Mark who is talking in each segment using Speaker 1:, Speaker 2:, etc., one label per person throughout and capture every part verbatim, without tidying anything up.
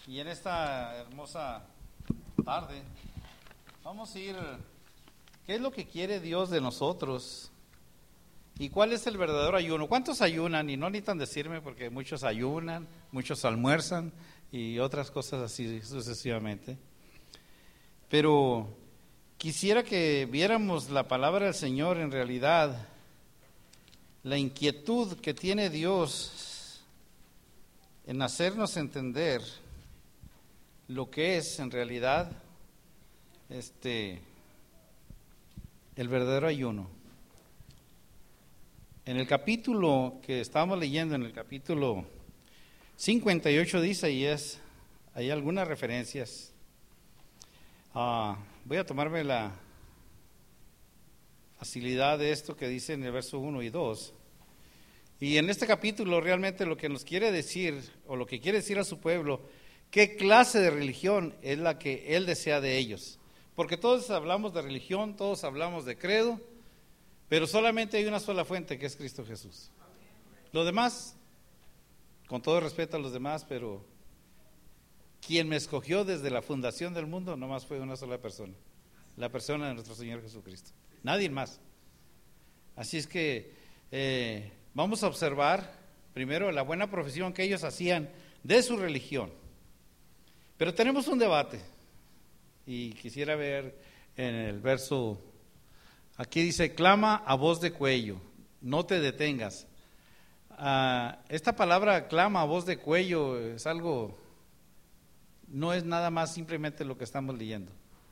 Speaker 1: Y en esta hermosa tarde vamos a ir, ¿qué es lo que quiere Dios de nosotros? ¿Y cuál es el verdadero ayuno? ¿Cuántos ayunan? Y no necesitan decirme porque muchos ayunan, muchos almuerzan y otras cosas así sucesivamente. Pero quisiera que viéramos la palabra del Señor en realidad, la inquietud que tiene Dios en hacernos entender lo que es en realidad este el verdadero ayuno. En el capítulo que estábamos leyendo, en el capítulo cincuenta y ocho dice, y es, hay algunas referencias. Uh, voy a tomarme la facilidad de esto que dice en el verso uno y dos. Y en este capítulo realmente lo que nos quiere decir, o lo que quiere decir a su pueblo, qué clase de religión es la que Él desea de ellos. Porque todos hablamos de religión, todos hablamos de credo, pero solamente hay una sola fuente, que es Cristo Jesús. Lo demás, con todo respeto a los demás, pero quien me escogió desde la fundación del mundo, nomás fue una sola persona, la persona de nuestro Señor Jesucristo, nadie más. Así es que eh, vamos a observar primero la buena profesión que ellos hacían de su religión. Pero tenemos un debate, y quisiera ver en el verso, aquí dice, clama a voz de cuello, no te detengas. Uh, esta palabra clama a voz de cuello es algo, no es nada más simplemente lo que estamos leyendo.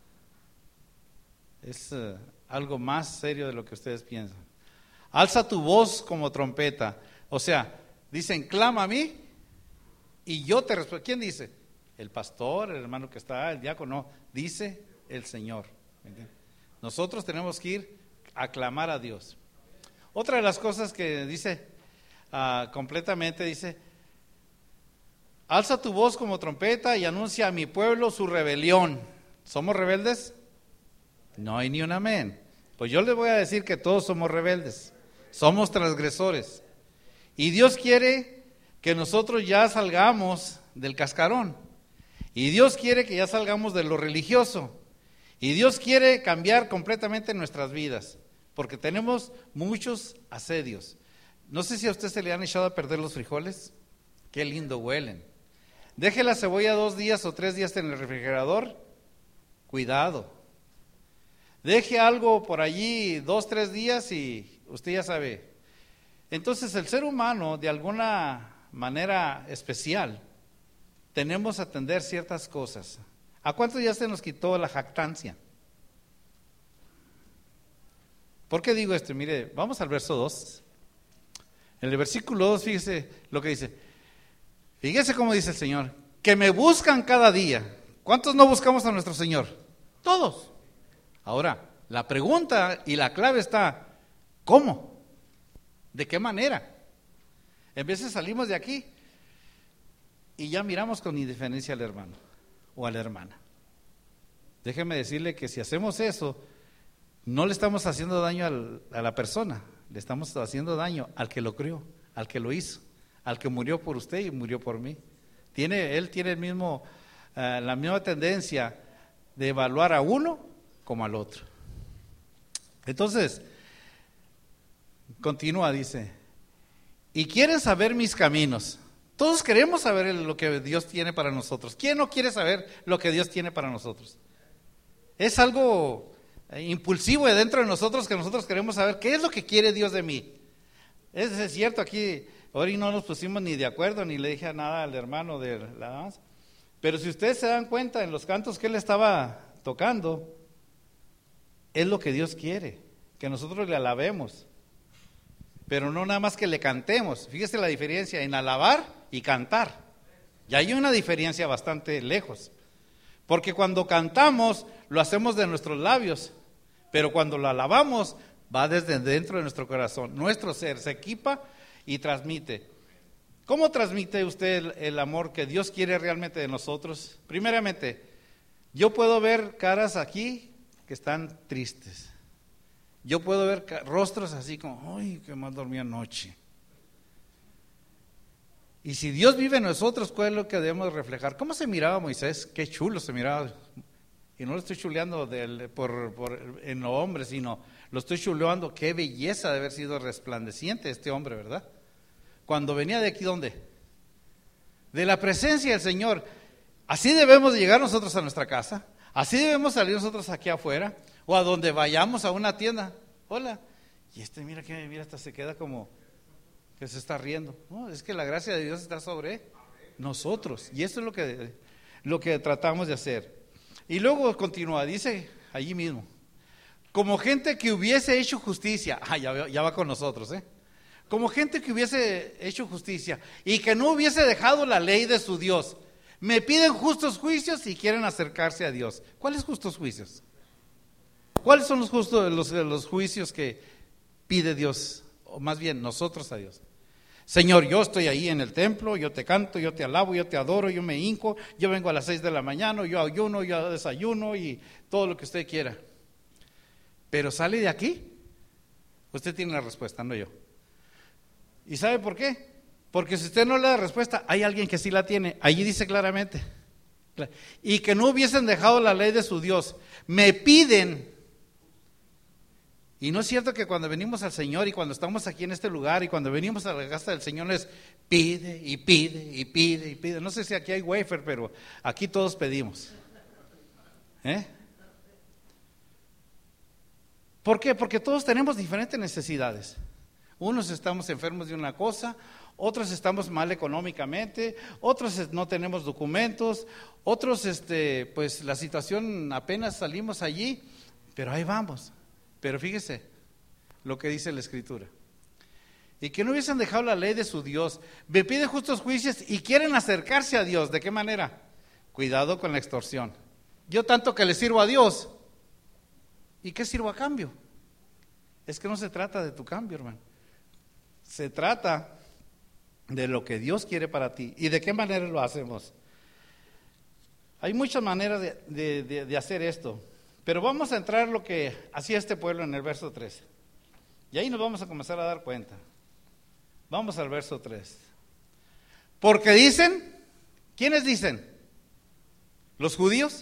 Speaker 1: Es uh, algo más serio de lo que ustedes piensan. Alza tu voz como trompeta. O sea, dicen, clama a mí y yo te respondo. ¿Quién dice? El pastor, el hermano que está, el diácono. Dice el Señor. Nosotros tenemos que ir a clamar a Dios. Otra de las cosas que dice uh, completamente, dice, alza tu voz como trompeta y anuncia a mi pueblo su rebelión. ¿Somos rebeldes? No hay ni un amén. Pues yo les voy a decir que todos somos rebeldes, somos transgresores. Y Dios quiere que nosotros ya salgamos del cascarón. Y Dios quiere que ya salgamos de lo religioso. Y Dios quiere cambiar completamente nuestras vidas, porque tenemos muchos asedios. No sé si a usted se le han echado a perder los frijoles. Qué lindo huelen. Deje la cebolla dos días o tres días en el refrigerador. Cuidado. Deje algo por allí dos, tres días y usted ya sabe. Entonces el ser humano, de alguna manera especial, tenemos que atender ciertas cosas. ¿A cuántos ya se nos quitó la jactancia? ¿Por qué digo esto? Mire, vamos al verso dos. En el versículo dos, fíjese lo que dice. Fíjese cómo dice el Señor, que me buscan cada día. ¿Cuántos no buscamos a nuestro Señor? Todos. Ahora, la pregunta y la clave está, ¿cómo? ¿De qué manera? En veces salimos de aquí y ya miramos con indiferencia al hermano o a la hermana. Déjeme decirle que si hacemos eso, no le estamos haciendo daño al, a la persona, le estamos haciendo daño al que lo crió, al que lo hizo, al que murió por usted y murió por mí. Tiene, él tiene el mismo, uh, la misma tendencia de evaluar a uno como al otro. Entonces, continúa, dice, y quieren saber mis caminos. Todos queremos saber lo que Dios tiene para nosotros. ¿Quién no quiere saber lo que Dios tiene para nosotros? Es algo impulsivo de dentro de nosotros que nosotros queremos saber qué es lo que quiere Dios de mí. Es, es cierto, aquí hoy no nos pusimos ni de acuerdo, ni le dije nada al hermano de la danza. Pero si ustedes se dan cuenta en los cantos que él estaba tocando, es lo que Dios quiere, que nosotros le alabemos. Pero no nada más que le cantemos. Fíjese la diferencia en alabar y cantar. Y hay una diferencia bastante lejos. Porque cuando cantamos, lo hacemos de nuestros labios. Pero cuando lo alabamos, va desde dentro de nuestro corazón. Nuestro ser se equipa y transmite. ¿Cómo transmite usted el, el amor que Dios quiere realmente de nosotros? Primeramente, yo puedo ver caras aquí que están tristes. Yo puedo ver rostros así como, ¡ay, qué mal dormí anoche! Y si Dios vive en nosotros, ¿cuál es lo que debemos reflejar? ¿Cómo se miraba Moisés? Qué chulo se miraba. Y no lo estoy chuleando del, por, por, en lo hombre, sino lo estoy chuleando. Qué belleza de haber sido resplandeciente este hombre, ¿verdad? Cuando venía de aquí, ¿dónde? De la presencia del Señor. Así debemos de llegar nosotros a nuestra casa. Así debemos salir nosotros aquí afuera. O a donde vayamos a una tienda. Hola. Y este, mira que mira, hasta se queda como que se está riendo. No, es que la gracia de Dios está sobre nosotros. Y eso es lo que, lo que tratamos de hacer. Y luego continúa, dice allí mismo, como gente que hubiese hecho justicia. Ah, ya, ya va con nosotros, ¿eh? Como gente que hubiese hecho justicia y que no hubiese dejado la ley de su Dios. Me piden justos juicios y quieren acercarse a Dios. ¿Cuáles justos juicios? ¿Cuáles son los, justos, los, los juicios que pide Dios? O más bien, nosotros a Dios. Señor, yo estoy ahí en el templo, yo te canto, yo te alabo, yo te adoro, yo me hinco, yo vengo a las seis de la mañana, yo ayuno, yo desayuno y todo lo que usted quiera. Pero sale de aquí, usted tiene la respuesta, no yo. ¿Y sabe por qué? Porque si usted no le da respuesta, hay alguien que sí la tiene. Allí dice claramente. Y que no hubiesen dejado la ley de su Dios. Me piden. Y no es cierto que cuando venimos al Señor y cuando estamos aquí en este lugar y cuando venimos a la casa del Señor es pide y pide y pide y pide. No sé si aquí hay wafer, pero aquí todos pedimos. ¿Eh? ¿Por qué? Porque todos tenemos diferentes necesidades. Unos estamos enfermos de una cosa, otros estamos mal económicamente, otros no tenemos documentos, otros, este, pues la situación apenas salimos allí, pero ahí vamos. Pero fíjese lo que dice la Escritura. Y que no hubiesen dejado la ley de su Dios, me piden justos juicios y quieren acercarse a Dios. ¿De qué manera? Cuidado con la extorsión. Yo tanto que le sirvo a Dios, ¿y qué sirvo a cambio? Es que no se trata de tu cambio, hermano. Se trata de lo que Dios quiere para ti. ¿Y de qué manera lo hacemos? Hay muchas maneras de, de, de, de hacer esto. Pero vamos a entrar en lo que hacía este pueblo en el verso tres. Y ahí nos vamos a comenzar a dar cuenta. Vamos al verso tres. Porque dicen, ¿quiénes dicen? ¿Los judíos?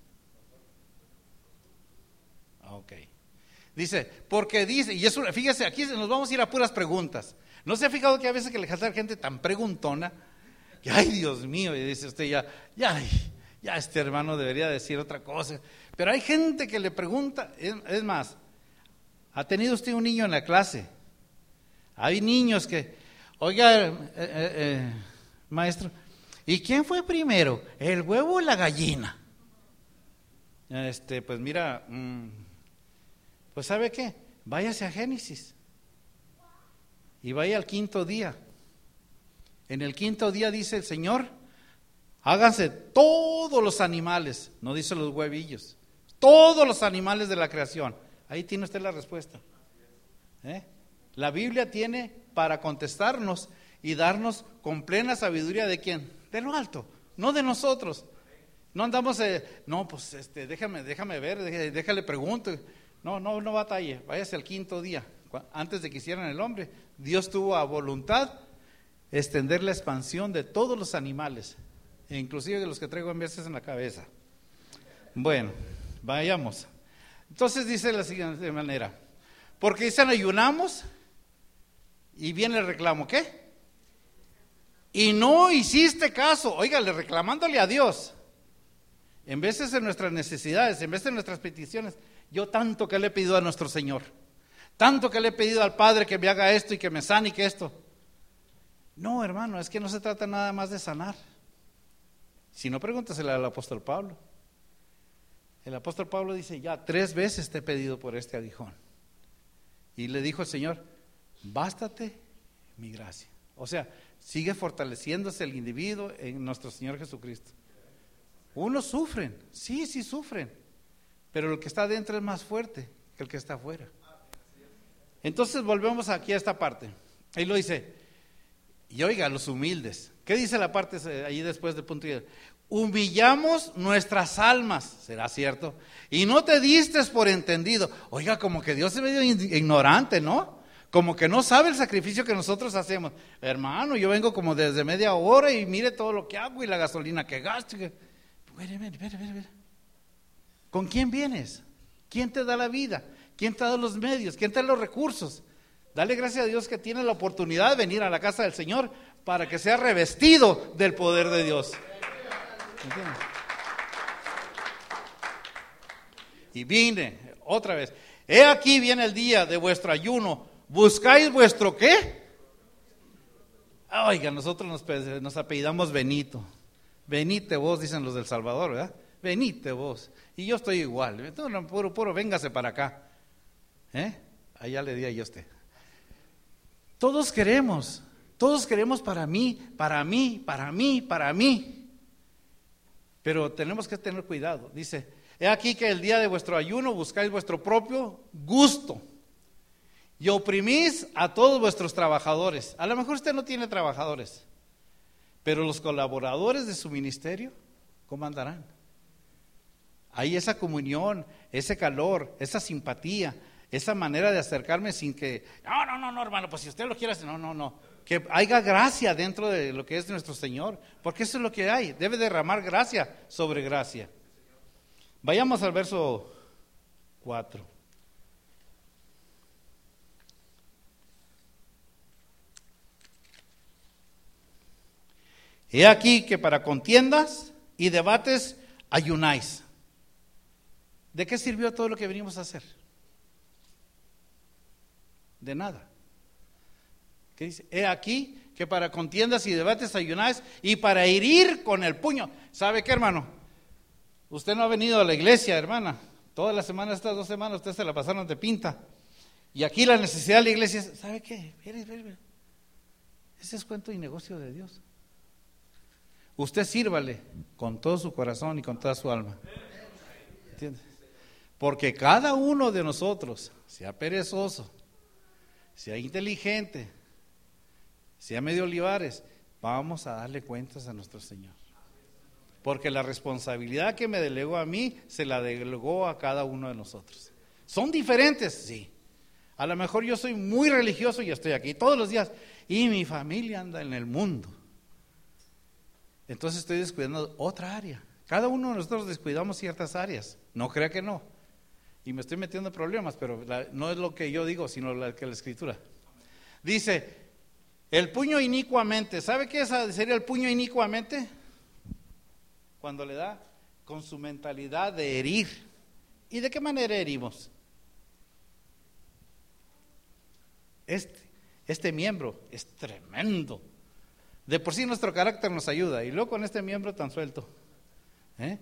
Speaker 1: Ok. Dice, porque dice, y eso, fíjese, aquí nos vamos a ir a puras preguntas. ¿No se ha fijado que a veces que le jala gente tan preguntona? Que, ay, Dios mío, y dice usted ya, ya, ya este hermano debería decir otra cosa. Pero hay gente que le pregunta, es, es más, ¿ha tenido usted un niño en la clase? Hay niños que, oiga, eh, eh, eh, maestro, ¿y quién fue primero, el huevo o la gallina? Este, pues mira, mmm, pues ¿sabe qué? Váyase a Génesis y vaya al quinto día. En el quinto día dice el Señor, háganse todos los animales, no dice los huevillos, todos los animales de la creación. Ahí tiene usted la respuesta. ¿Eh? La Biblia tiene para contestarnos y darnos con plena sabiduría de quién, de lo alto, no de nosotros. No andamos, eh, no, pues este, déjame, déjame ver, déjale, déjale pregunto. No, no, no batalle, váyase al quinto día. Antes de que hicieran el hombre, Dios tuvo a voluntad extender la expansión de todos los animales, e inclusive de los que traigo en veces en la cabeza. Bueno, vayamos. Entonces dice de la siguiente manera, porque dicen ayunamos y viene el reclamo, ¿qué? Y no hiciste caso, óigale, reclamándole a Dios. En veces de nuestras necesidades, en vez de nuestras peticiones, yo tanto que le he pedido a nuestro Señor, tanto que le he pedido al Padre que me haga esto y que me sane y que esto. No, hermano, es que no se trata nada más de sanar. Si no, pregúntasele al apóstol Pablo. El apóstol Pablo dice, ya tres veces te he pedido por este aguijón. Y le dijo el Señor, bástate mi gracia. O sea, sigue fortaleciéndose el individuo en nuestro Señor Jesucristo. Unos sufren, sí, sí sufren, pero el que está adentro es más fuerte que el que está afuera. Entonces volvemos aquí a esta parte. Ahí lo dice, y oiga, los humildes. ¿Qué dice la parte ahí después del punto y humillamos nuestras almas, ¿será cierto? Y no te diste por entendido. Oiga, como que Dios es medio ignorante, ¿no? como que no sabe el sacrificio que nosotros hacemos. Hermano, yo vengo como desde media hora y mire todo lo que hago y la gasolina que gasto. Espera, espera, espera, espera. ¿Con quién vienes? ¿Quién te da la vida? ¿Quién te da los medios? ¿Quién te da los recursos? Dale gracias a Dios que tiene la oportunidad de venir a la casa del Señor para que sea revestido del poder de Dios. ¿Entiendes? Y vine otra vez. He aquí viene el día de vuestro ayuno. ¿Buscáis vuestro qué? Oiga, nosotros nos, nos apellidamos Benito. Venite vos, dicen los del Salvador, ¿verdad? Venite vos. Y yo estoy igual. No, puro, puro, véngase para acá. ¿Eh? Allá le di a yo a usted. Todos queremos, todos queremos para mí, para mí, para mí, para mí. Pero tenemos que tener cuidado. Dice, he aquí que el día de vuestro ayuno buscáis vuestro propio gusto y oprimís a todos vuestros trabajadores. A lo mejor usted no tiene trabajadores, pero los colaboradores de su ministerio, ¿cómo andarán? Hay esa comunión, ese calor, esa simpatía, esa manera de acercarme sin que, no, no, no, no, hermano, pues si usted lo quiere hacer, no, no, no. Que haya gracia dentro de lo que es nuestro Señor, porque eso es lo que hay, debe derramar gracia sobre gracia. Vayamos al verso cuatro. He aquí que para contiendas y debates ayunáis. ¿De qué sirvió todo lo que venimos a hacer? De nada. ¿Qué dice? He aquí que para contiendas y debates ayunáis y para herir con el puño. ¿Sabe qué, hermano? Usted no ha venido a la iglesia, hermana. Todas las semanas, estas dos semanas, usted se la pasaron de pinta. Y aquí la necesidad de la iglesia es, ¿sabe qué? Mire, mire, mire. Ese es cuento y negocio de Dios. Usted sírvale con todo su corazón y con toda su alma. ¿Entiende? Porque cada uno de nosotros, sea perezoso, sea inteligente, sea medio olivares, vamos a darle cuentas a nuestro Señor. Porque la responsabilidad que me delegó a mí, se la delegó a cada uno de nosotros. ¿Son diferentes? Sí. A lo mejor yo soy muy religioso y estoy aquí todos los días, y mi familia anda en el mundo. Entonces estoy descuidando otra área. Cada uno de nosotros descuidamos ciertas áreas, no crea que no. Y me estoy metiendo en problemas, pero la, no es lo que yo digo, sino lo que la Escritura dice. El puño inicuamente, ¿sabe qué sería el puño inicuamente? Cuando le da con su mentalidad de herir. ¿Y de qué manera herimos? Este, este miembro es tremendo. De por sí nuestro carácter nos ayuda, y luego con este miembro tan suelto. ¿Eh?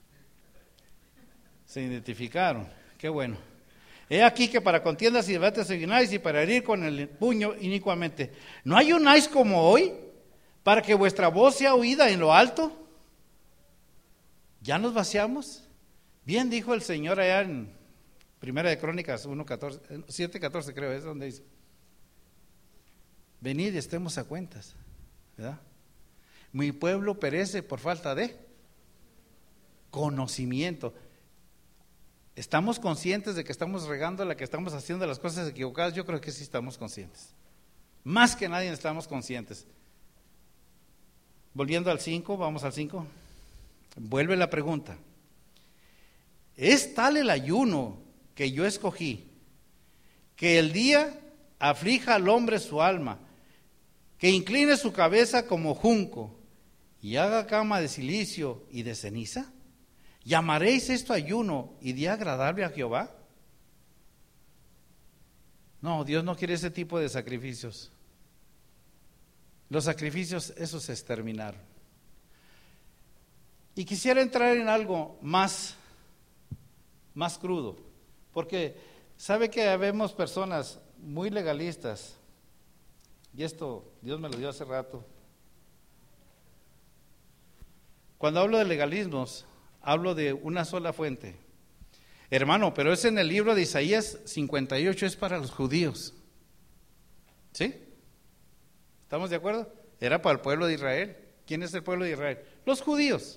Speaker 1: Se identificaron, qué bueno. He aquí que para contiendas y debates ayunáis y para herir con el puño inicuamente. ¿No ayunáis como hoy para que vuestra voz sea oída en lo alto? ¿Ya nos vaciamos? Bien dijo el Señor allá en Primera de Crónicas uno catorce, siete catorce creo, es donde dice: venid y estemos a cuentas, ¿verdad? Mi pueblo perece por falta de conocimiento. ¿Estamos conscientes de que estamos regando la que estamos haciendo las cosas equivocadas? Yo creo que sí estamos conscientes. Más que nadie estamos conscientes. Volviendo al cinco, vamos al cinco. Vuelve la pregunta. ¿Es tal el ayuno que yo escogí, que el día aflija al hombre su alma, que incline su cabeza como junco y haga cama de silicio y de ceniza? ¿Llamaréis esto ayuno y día agradable a Jehová? No, Dios no quiere ese tipo de sacrificios. Los sacrificios, esos se exterminaron. Y quisiera entrar en algo más, más crudo, porque sabe que habemos personas muy legalistas, y esto Dios me lo dio hace rato. Cuando hablo de legalismos, hablo de una sola fuente. Hermano, pero es en el libro de Isaías cincuenta y ocho, es para los judíos. ¿Sí? ¿Estamos de acuerdo? Era para el pueblo de Israel. ¿Quién es el pueblo de Israel? Los judíos.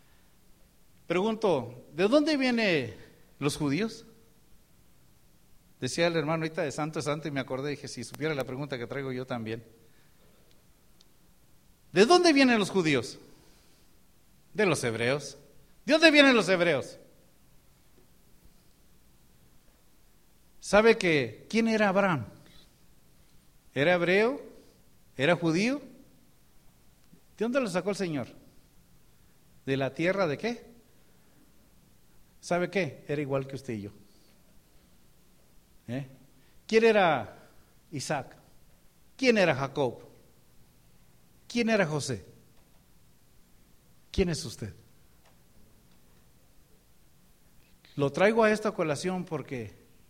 Speaker 1: Pregunto, ¿de dónde vienen los judíos? Decía el hermano ahorita de santo es santo y me acordé, dije, si supiera la pregunta que traigo yo también. ¿De dónde vienen los judíos? De los hebreos. ¿De dónde vienen los hebreos? ¿Sabe que quién era Abraham? ¿Era hebreo? ¿Era judío? ¿De dónde lo sacó el Señor? ¿De la tierra de qué? ¿Sabe qué? Era igual que usted y yo. ¿Eh? ¿Quién era Isaac? ¿Quién era Jacob? ¿Quién era José? ¿Quién es usted? Lo traigo a esta colación porque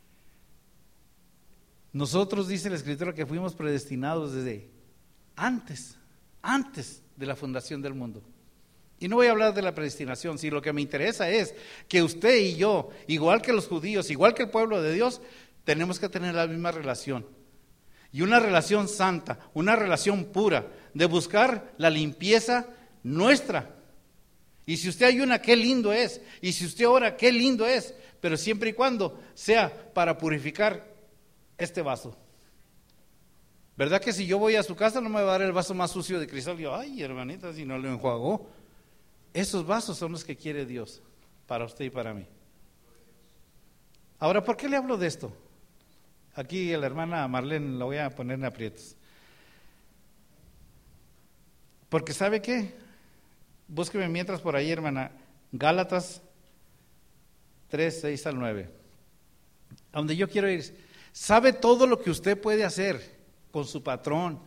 Speaker 1: nosotros, dice la Escritura, que fuimos predestinados desde antes, antes de la fundación del mundo. Y no voy a hablar de la predestinación, si lo que me interesa es que usted y yo, igual que los judíos, igual que el pueblo de Dios, tenemos que tener la misma relación. Y una relación santa, una relación pura, de buscar la limpieza nuestra. Y si usted ayuna, qué lindo es. Y si usted ora, qué lindo es. Pero siempre y cuando sea para purificar este vaso. ¿Verdad que si yo voy a su casa no me va a dar el vaso más sucio de cristal? Y yo, ay, hermanita, si no lo enjuagó. Esos vasos son los que quiere Dios para usted y para mí. Ahora, ¿por qué le hablo de esto? Aquí a la hermana Marlene la voy a poner en aprietos. Porque ¿sabe qué? Búsqueme mientras por ahí, hermana, Gálatas tres, seis al nueve. A donde yo quiero ir. ¿Sabe todo lo que usted puede hacer con su patrón?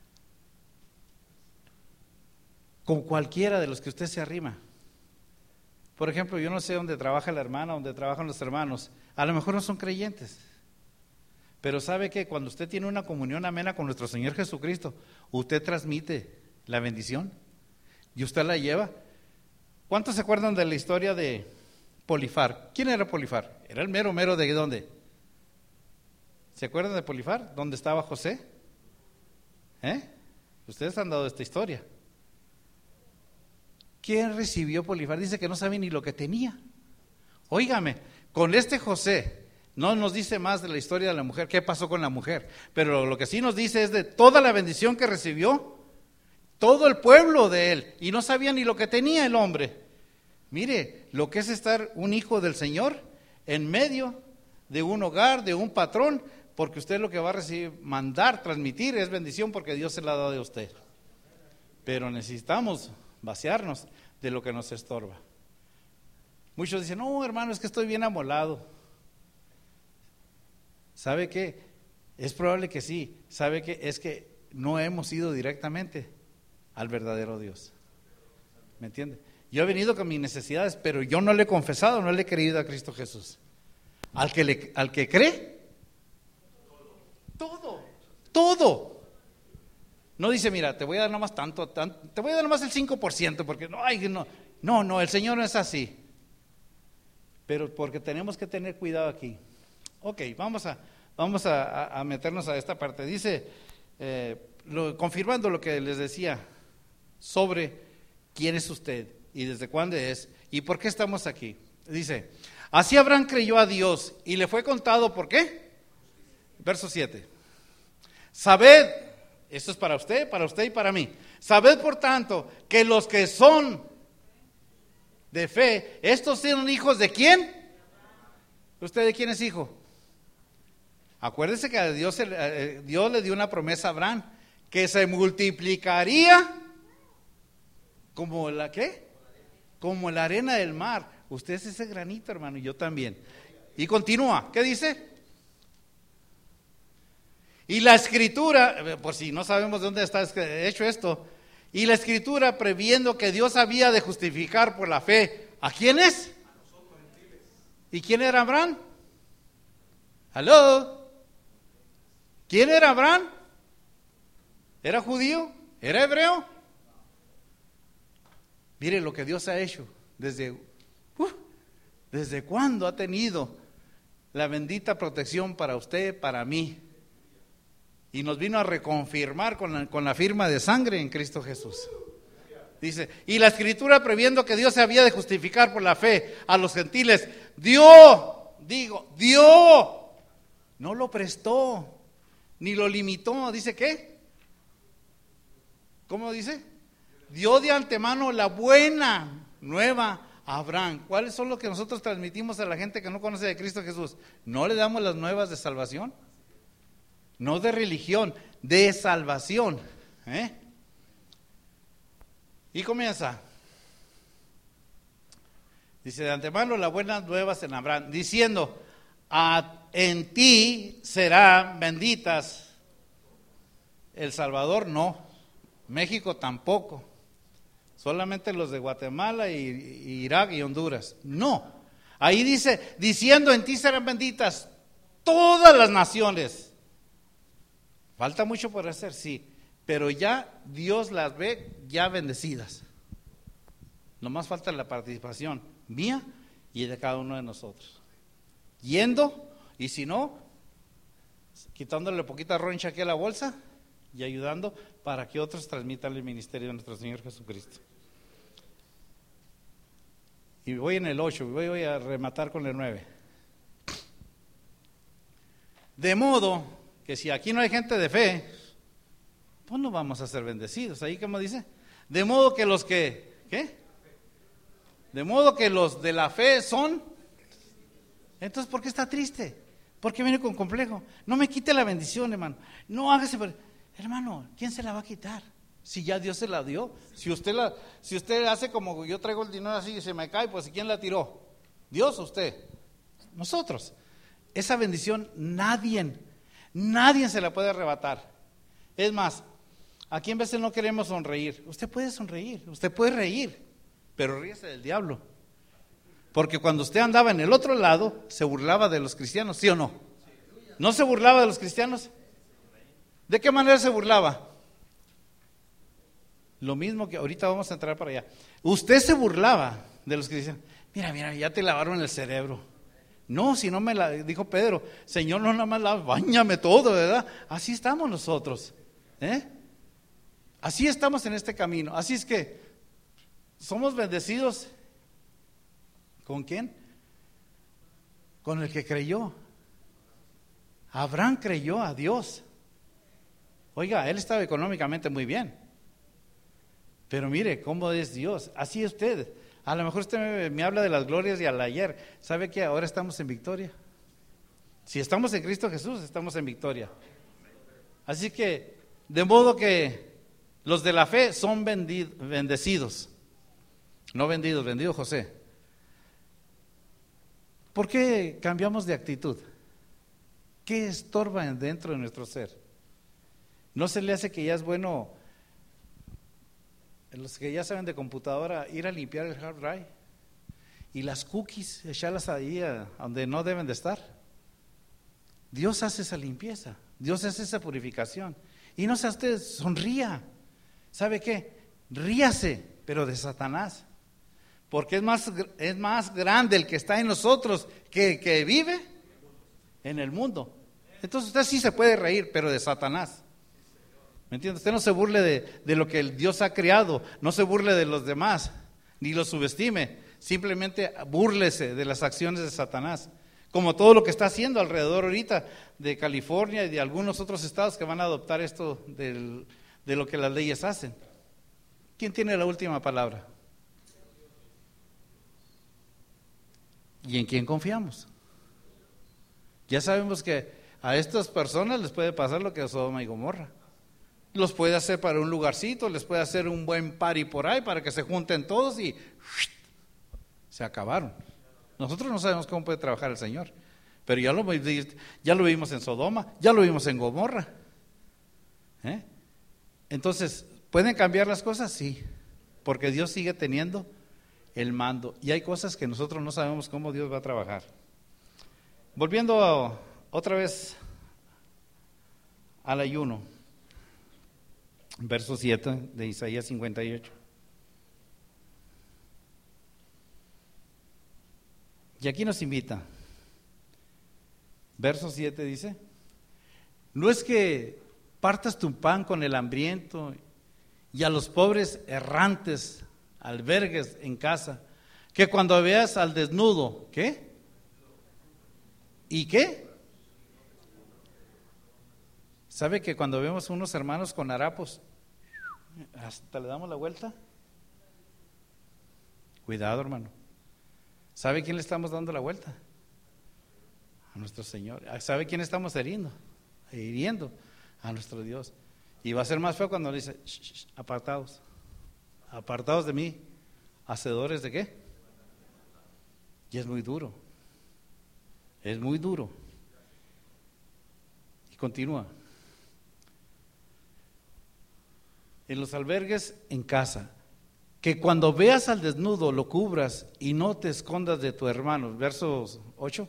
Speaker 1: Con cualquiera de los que usted se arrima. Por ejemplo, yo no sé dónde trabaja la hermana, dónde trabajan los hermanos. A lo mejor no son creyentes. Pero ¿sabe qué? Cuando usted tiene una comunión amena con nuestro Señor Jesucristo, usted transmite la bendición y usted la lleva. ¿Cuántos se acuerdan de la historia de Polifar? ¿Quién era Polifar? Era el mero mero de ¿dónde? ¿Se acuerdan de Polifar? ¿Dónde estaba José? ¿Eh? Ustedes han dado esta historia. ¿Quién recibió Polifar? Dice que no sabe ni lo que tenía. Óigame, con este José no nos dice más de la historia de la mujer, qué pasó con la mujer, pero lo que sí nos dice es de toda la bendición que recibió todo el pueblo de él, y no sabía ni lo que tenía el hombre. Mire, lo que es estar un hijo del Señor en medio de un hogar, de un patrón, porque usted lo que va a recibir, mandar, transmitir, es bendición porque Dios se la ha dado a usted. Pero necesitamos vaciarnos de lo que nos estorba. Muchos dicen, no, hermano, es que estoy bien amolado. ¿Sabe qué? Es probable que sí. ¿Sabe qué? Es que no hemos ido directamente al verdadero Dios. ¿Me entiende? Yo he venido con mis necesidades, pero yo no le he confesado, no le he creído a Cristo Jesús. Al que, le, al que cree, todo, todo. No dice, mira, te voy a dar nomás tanto, tanto te voy a dar nomás el cinco por ciento, porque no, ay, no, no, no, el Señor no es así. Pero porque tenemos que tener cuidado aquí. Ok, vamos a, vamos a, a meternos a esta parte. Dice, eh, lo, confirmando lo que les decía sobre quién es usted y desde cuándo es y por qué estamos aquí. Dice, así Abraham creyó a Dios y le fue contado, ¿por qué? Verso siete. Sabed, esto es para usted, para usted y para mí. Sabed, por tanto, que los que son de fe, estos son hijos de ¿quién? ¿Usted de quién es hijo? Acuérdese que a Dios, Dios le dio una promesa a Abraham, que se multiplicaría como la ¿qué? Como la arena del mar. Usted es ese granito, hermano, y yo también. Y continúa, ¿qué dice? Y la escritura, por si no sabemos de dónde está hecho esto, y la escritura previendo que Dios había de justificar por la fe, ¿a quiénes? ¿Y quién era Abraham? ¿Aló? ¿Quién era Abraham? ¿Era judío? ¿Era hebreo? Mire lo que Dios ha hecho desde, uh, desde cuándo ha tenido la bendita protección para usted, para mí. Y nos vino a reconfirmar con la, con la firma de sangre en Cristo Jesús. Dice, y la escritura previendo que Dios se había de justificar por la fe a los gentiles, dio, digo, dio No lo prestó, ni lo limitó. ¿Dice qué? ¿Cómo dice? Dio de antemano la buena nueva a Abraham. ¿Cuáles son los que nosotros transmitimos a la gente que no conoce de Cristo Jesús? ¿No le damos las nuevas de salvación? No de religión, de salvación. ¿Eh? Y comienza. Dice, de antemano las buenas nuevas en Abraham, diciendo, a, en ti serán benditas. El Salvador no, México tampoco, solamente los de Guatemala y, y Irak y Honduras. No, ahí dice, diciendo, en ti serán benditas todas las naciones. Falta mucho por hacer, sí, pero ya Dios las ve ya bendecidas. Nomás falta la participación mía y de cada uno de nosotros. Yendo, y si no, quitándole poquita roncha aquí a la bolsa y ayudando para que otros transmitan el ministerio de nuestro Señor Jesucristo. Y voy en el ocho, voy, voy a rematar con el nueve. De modo que si aquí no hay gente de fe, pues no vamos a ser bendecidos. Ahí como dice, de modo que los que, ¿qué? De modo que los de la fe son. Entonces, ¿por qué está triste? ¿Por qué viene con complejo? No me quite la bendición, hermano. No hágase, hermano, ¿quién se la va a quitar? Si ya Dios se la dio. Si usted la, si usted hace como yo traigo el dinero así y se me cae, pues ¿quién la tiró? ¿Dios o usted? Nosotros. Esa bendición nadie, nadie se la puede arrebatar. Es más, aquí en veces no queremos sonreír. Usted puede sonreír, usted puede reír, pero ríese del diablo. Porque cuando usted andaba en el otro lado, se burlaba de los cristianos, ¿sí o no? ¿No se burlaba de los cristianos? ¿De qué manera se burlaba? Lo mismo que ahorita vamos a entrar para allá. Usted se burlaba de los cristianos. Mira, mira, ya te lavaron el cerebro. No, si no me la, dijo Pedro, Señor, no nada más la, báñame todo, ¿verdad? Así estamos nosotros, ¿eh? Así estamos en este camino. Así es que somos bendecidos. ¿Con quién? Con el que creyó. Abraham creyó a Dios. Oiga, él estaba económicamente muy bien. Pero mire cómo es Dios. Así es usted. A lo mejor usted me, me habla de las glorias y al ayer. ¿Sabe que ahora estamos en victoria? Si estamos en Cristo Jesús, estamos en victoria. Así que, de modo que los de la fe son bendid, bendecidos. No vendidos, vendido José. ¿Por qué cambiamos de actitud? ¿Qué estorba dentro de nuestro ser? ¿No se le hace que ya es bueno, los que ya saben de computadora, ir a limpiar el hard drive y las cookies, echarlas ahí a donde no deben de estar? Dios hace esa limpieza, Dios hace esa purificación. Y no sea usted, sonría. ¿Sabe qué? Ríase, pero de Satanás. Porque es más, es más grande el que está en nosotros que el que vive en el mundo. Entonces usted sí se puede reír, pero de Satanás. ¿Me entiende? Usted no se burle de, de lo que el Dios ha creado, no se burle de los demás, ni los subestime. Simplemente búrlese de las acciones de Satanás. Como todo lo que está haciendo alrededor ahorita de California y de algunos otros estados que van a adoptar esto del, de lo que las leyes hacen. ¿Quién tiene la última palabra? ¿Y en quién confiamos? Ya sabemos que a estas personas les puede pasar lo que a Sodoma y Gomorra. Los puede hacer para un lugarcito, les puede hacer un buen party por ahí para que se junten todos y se acabaron. Nosotros no sabemos cómo puede trabajar el Señor, pero ya lo, ya lo vimos en Sodoma, ya lo vimos en Gomorra. ¿Eh? Entonces, ¿pueden cambiar las cosas? Sí, porque Dios sigue teniendo el mando y hay cosas que nosotros no sabemos cómo Dios va a trabajar. Volviendo a, otra vez al ayuno, verso siete de Isaías cincuenta y ocho. Y aquí nos invita. Verso siete dice: no es que partas tu pan con el hambriento y a los pobres errantes albergues en casa, que cuando veas al desnudo, ¿qué? ¿Y qué? ¿Sabe que cuando vemos unos hermanos con harapos, hasta le damos la vuelta? Cuidado, hermano. ¿Sabe quién le estamos dando la vuelta? A nuestro Señor. ¿Sabe quién estamos hiriendo? Hiriendo a nuestro Dios. Y va a ser más feo cuando le dice, shh, shh, apartados, apartados de mí, hacedores de qué. Y es muy duro, es muy duro. Y continúa. En los albergues en casa, que cuando veas al desnudo lo cubras y no te escondas de tu hermano. Versos ocho.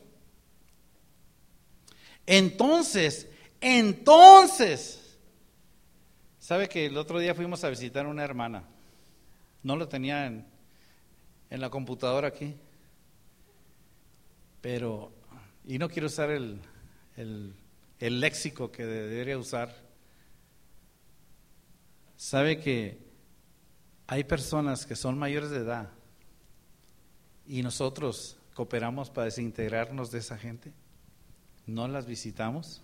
Speaker 1: Entonces, entonces, ¿sabe que el otro día fuimos a visitar a una hermana? No lo tenía en, en la computadora aquí, pero, y no quiero usar el, el, el léxico que debería usar. ¿Sabe que hay personas que son mayores de edad y nosotros cooperamos para desintegrarnos de esa gente? ¿No las visitamos?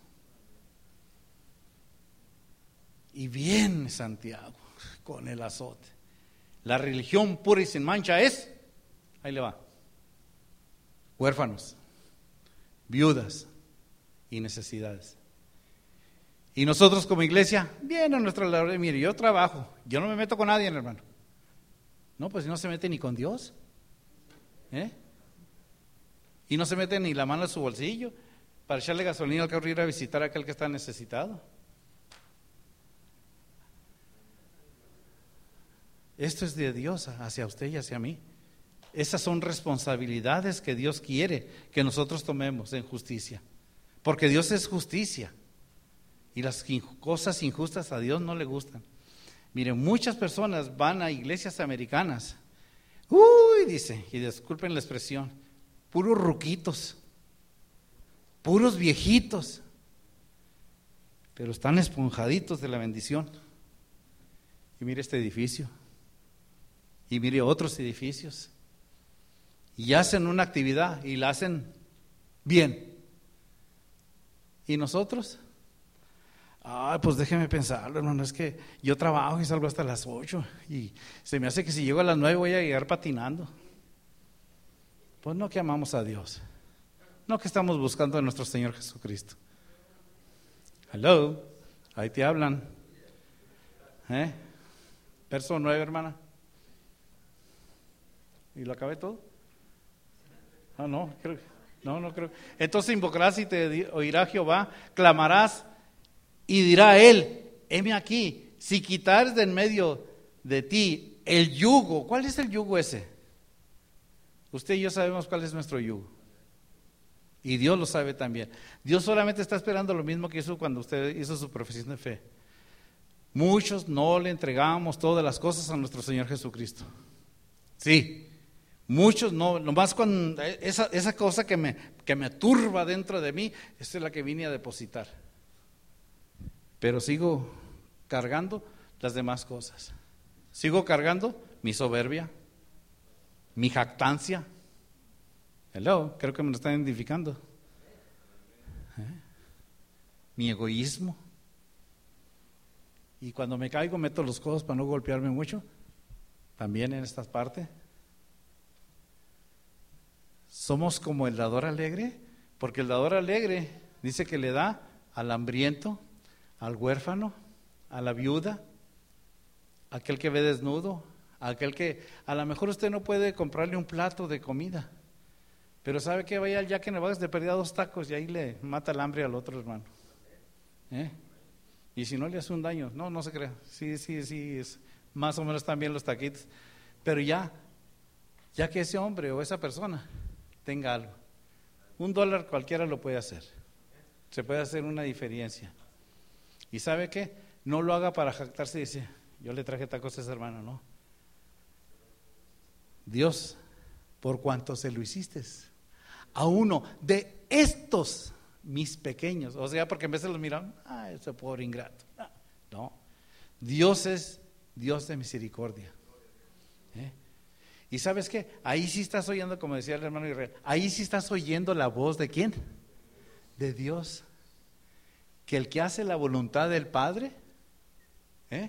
Speaker 1: Y viene Santiago con el azote. La religión pura y sin mancha es, ahí le va, huérfanos, viudas y necesidades. Y nosotros como iglesia, bien a nuestra labor, mire, yo trabajo, yo no me meto con nadie, hermano. No, pues no se mete ni con Dios, ¿eh? Y no se mete ni la mano en su bolsillo para echarle gasolina al carro y ir a visitar a aquel que está necesitado. Esto es de Dios hacia usted y hacia mí. Esas son responsabilidades que Dios quiere que nosotros tomemos en justicia, porque Dios es justicia y las cosas injustas a Dios no le gustan. Miren, muchas personas van a iglesias americanas, uy, dice, y disculpen la expresión, puros ruquitos, puros viejitos, pero están esponjaditos de la bendición. Y mire este edificio, y mire otros edificios, y hacen una actividad y la hacen bien. ¿Y nosotros? Ah, pues déjeme pensarlo, hermano, es que yo trabajo y salgo hasta las ocho y se me hace que si llego a las nueve voy a llegar patinando. Pues no que amamos a Dios, no que estamos buscando a nuestro Señor Jesucristo. Hello, ahí te hablan. ¿Eh? Verso nueve, hermana. ¿Y lo acabé todo? Ah, no, creo, no, no creo. Entonces invocarás y te oirá Jehová, clamarás y dirá él, heme aquí, si quitares de en medio de ti el yugo. ¿Cuál es el yugo ese? Usted y yo sabemos cuál es nuestro yugo. Y Dios lo sabe también. Dios solamente está esperando lo mismo que hizo cuando usted hizo su profesión de fe. Muchos no le entregamos todas las cosas a nuestro Señor Jesucristo. Sí, muchos no, nomás con esa, esa cosa que me, que me turba dentro de mí, esa es la que vine a depositar. Pero sigo cargando las demás cosas. Sigo cargando mi soberbia, mi jactancia. Hello, creo que me lo están identificando. ¿Eh? Mi egoísmo. Y cuando me caigo meto los codos para no golpearme mucho. También en esta parte. Somos como el dador alegre, porque el dador alegre dice que le da al hambriento, al huérfano, a la viuda, a aquel que ve desnudo, a aquel que a lo mejor usted no puede comprarle un plato de comida, pero sabe que vaya al Jack in the Box, le perdía dos tacos y ahí le mata el hambre al otro hermano. ¿Eh? Y si no le hace un daño, no, no se crea, sí, sí, sí, es, más o menos también los taquitos, pero ya, ya que ese hombre o esa persona tenga algo, un dólar cualquiera lo puede hacer, se puede hacer una diferencia. ¿Y sabe qué? No lo haga para jactarse y decir, yo le traje tacos a ese hermano, no. Dios, por cuanto se lo hiciste a uno de estos mis pequeños, o sea, porque en vez de los miran, ah, ese pobre ingrato. No, Dios es Dios de misericordia. ¿Eh? Y ¿sabes qué? Ahí sí estás oyendo, como decía el hermano Israel, ahí sí estás oyendo la voz de ¿quién? De Dios. que el que hace la voluntad del Padre, ¿eh?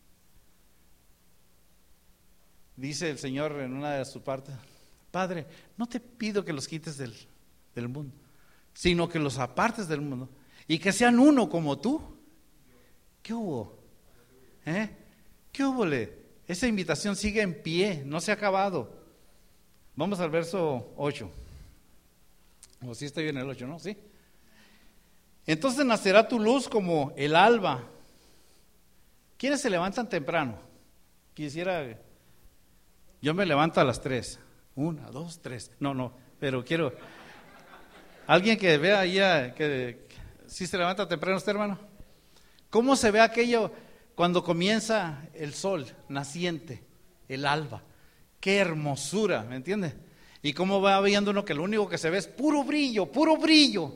Speaker 1: Dice el Señor en una de sus partes: Padre, no te pido que los quites del, del mundo, sino que los apartes del mundo y que sean uno como tú. ¿Qué hubo? ¿Eh? ¿Qué hubo? Esa invitación sigue en pie, no se ha acabado. Vamos al verso ocho. O si está bien el ocho, ¿no? Sí. Entonces nacerá tu luz como el alba. ¿Quiénes se levantan temprano? Quisiera, yo me levanto a las tres. Una, dos, tres. No, no, pero quiero. Alguien que vea ahí, a, que si se levanta temprano usted, hermano. ¿Cómo se ve aquello cuando comienza el sol naciente, el alba? Qué hermosura, ¿me entiende? Y cómo va viendo uno que lo único que se ve es puro brillo, puro brillo.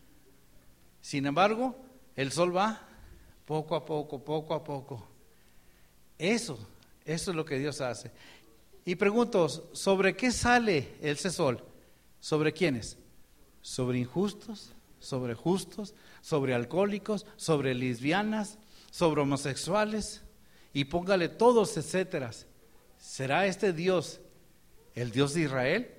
Speaker 1: Sin embargo, el sol va poco a poco, poco a poco. Eso, eso es lo que Dios hace. Y pregunto, ¿sobre qué sale ese sol? ¿Sobre quiénes? ¿Sobre injustos? ¿Sobre justos? ¿Sobre alcohólicos? ¿Sobre lesbianas? ¿Sobre homosexuales? Y póngale todos, etcétera. ¿Será este Dios el Dios de Israel?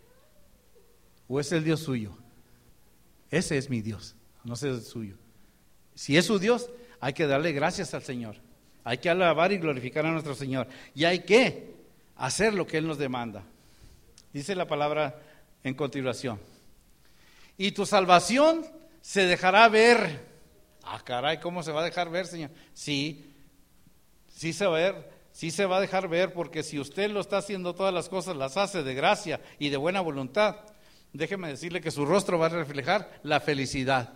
Speaker 1: ¿O es el Dios suyo? Ese es mi Dios, no es el suyo. Si es su Dios, hay que darle gracias al Señor. Hay que alabar y glorificar a nuestro Señor. Y hay que hacer lo que Él nos demanda. Dice la palabra en continuación: y tu salvación se dejará ver. Ah, caray, ¿cómo se va a dejar ver, Señor? Sí, sí se va a ver, sí se va a dejar ver, porque si usted lo está haciendo todas las cosas, las hace de gracia y de buena voluntad, déjeme decirle que su rostro va a reflejar la felicidad.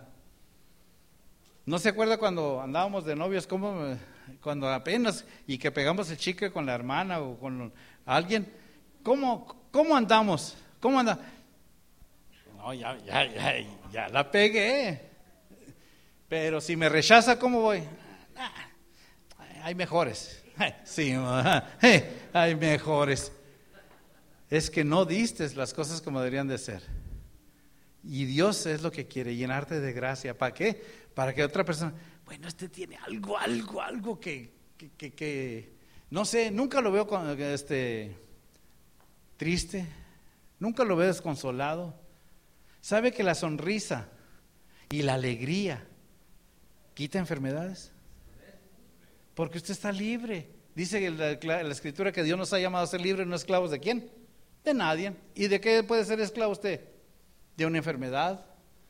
Speaker 1: ¿No se acuerda cuando andábamos de novios, cómo, cuando apenas, y que pegamos el chicle con la hermana o con alguien? ¿Cómo, cómo andamos? ¿Cómo anda? No, ya, ya, ya, ya la pegué. Pero si me rechaza, ¿cómo voy? Ah, hay mejores. Sí, hay mejores. Es que no diste las cosas como deberían de ser. Y Dios es lo que quiere, llenarte de gracia. ¿Para qué? Para que otra persona, bueno, este tiene algo, algo, algo que, que, que, que no sé, nunca lo veo con, este, triste, nunca lo veo desconsolado. ¿Sabe que la sonrisa y la alegría quita enfermedades? Porque usted está libre. Dice la, la Escritura que Dios nos ha llamado a ser libres, no esclavos de quién, de nadie. ¿Y de qué puede ser esclavo usted? De una enfermedad,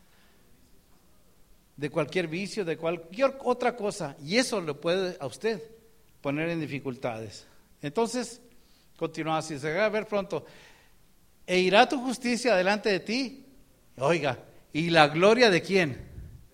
Speaker 1: de cualquier vicio, de cualquier otra cosa. Y eso le puede a usted poner en dificultades. Entonces, continúa así, se va a ver pronto. E irá tu justicia delante de ti. Oiga, ¿y la gloria de quién?